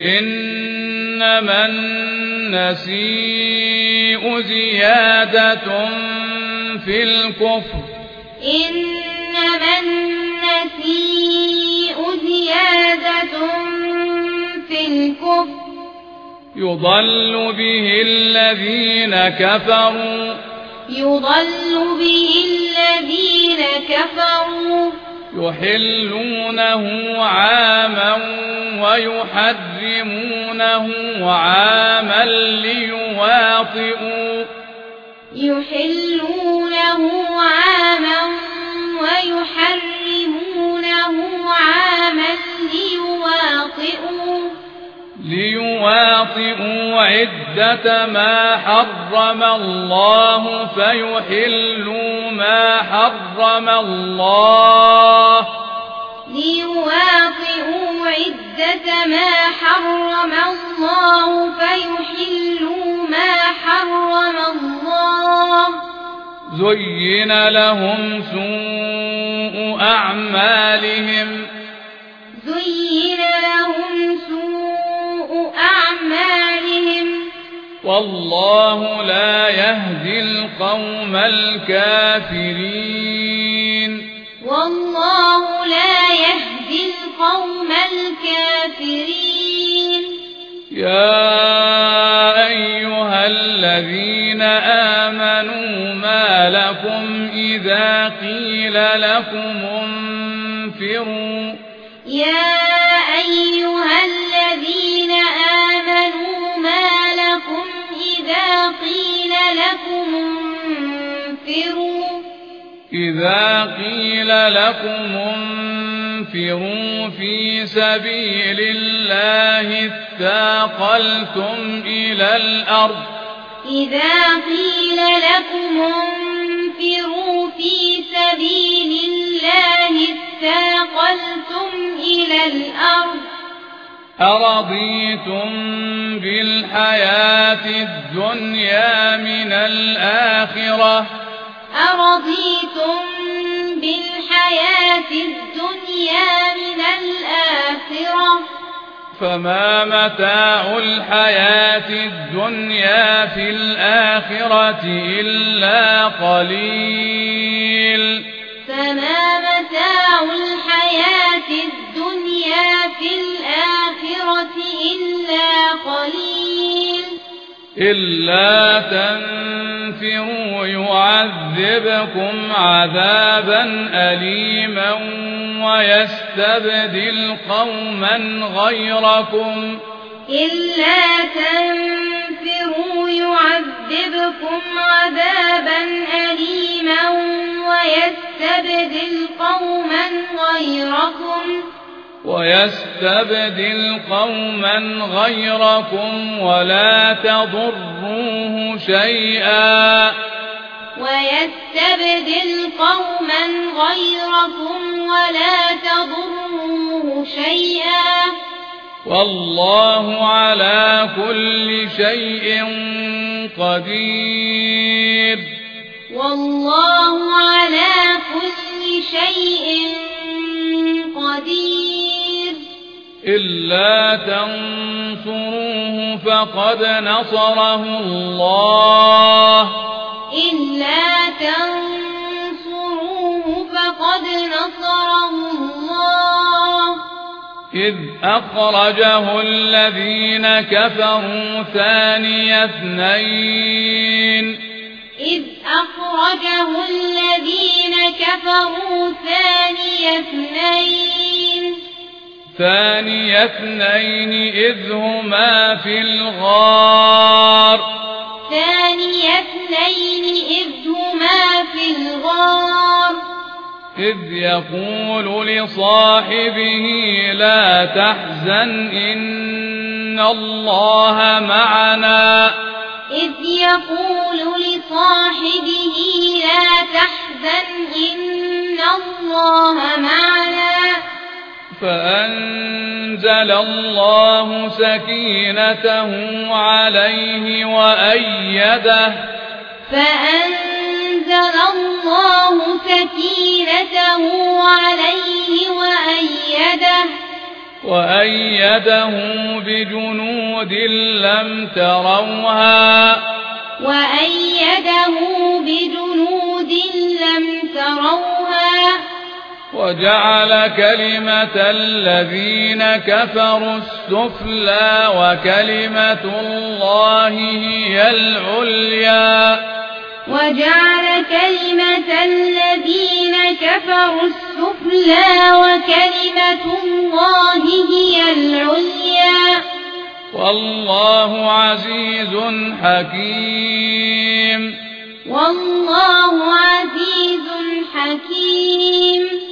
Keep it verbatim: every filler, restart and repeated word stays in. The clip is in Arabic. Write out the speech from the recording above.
إنما النسيء زيادة في الكفر إنما النسيء زيادة في الكفر يضل به الذين كفروا يضل به الذين كفروا يحلونه عاما ويحرمونه عاما ليواطئوا يحلونه عاما ويحرمونه عاما ليواطئوا ليواطئوا عدة ما حرم الله فيحلوا ما حرم الله ليواطئوا عدة ما حرم الله فيحلوا ما حرم الله زين لهم سوء أعمالهم زين لهم سوء أعمالهم والله لا يهدي القوم الكافرين والله لا يهدي القوم الكافرين يا أيها الذين آمنوا ما لكم إذا قيل لكم انفروا يا أيها الذين آمنوا ما لكم إذا قيل لكم انفروا إذا قيل لكم انفروا في سبيل الله اثاقلتم إلى الأرض إذا قيل لكم انفروا في سبيل الله اثاقلتم إلى الأرض أرضيتم بالحياة الدنيا من الآخرة أرضيتم بالحياة الدنيا من الآخرة فما متاع الحياة الدنيا في الآخرة إلا قليل فما متاع الحياة الدنيا في الآخرة إلا قليل إلا تنفروا يعذبكم عذابا أليما ويستبدل قوما غيركم إلا تنفروا يعذبكم عذابا أليما ويستبدل قوما غيركم ويستبدل قوما غيركم ولا تضروه شيئا ويستبدل قوما غيركم ولا تضروه شيئا والله على كل شيء قدير والله على كل شيء قدير إلا تنصروه فقد نصره الله إلا تنصروه فقد نصره الله إذ أخرجه الذين كفروا ثاني اثنين إذ أخرجه الذين كفروا ثاني اثنين ثاني اثنين إذ هما في الغار ثاني اثنين إذ هما في الغار إذ يقول لصاحبه لا تحزن إن الله معنا إذ يقول لصاحبه لا تحزن إن الله معنا فأنزل الله سكينته عليه وأيده فأنزل الله سكينته عليه وأيده وأيده بجنود لم تروها وأيده بجنود لم تروها وجعل كلمة الذين كفروا السفلى وكلمة الله هي العليا وجعل كلمة الذين كفروا السفلى وكلمة الله هي العليا والله عزيز حكيم والله عزيز حكيم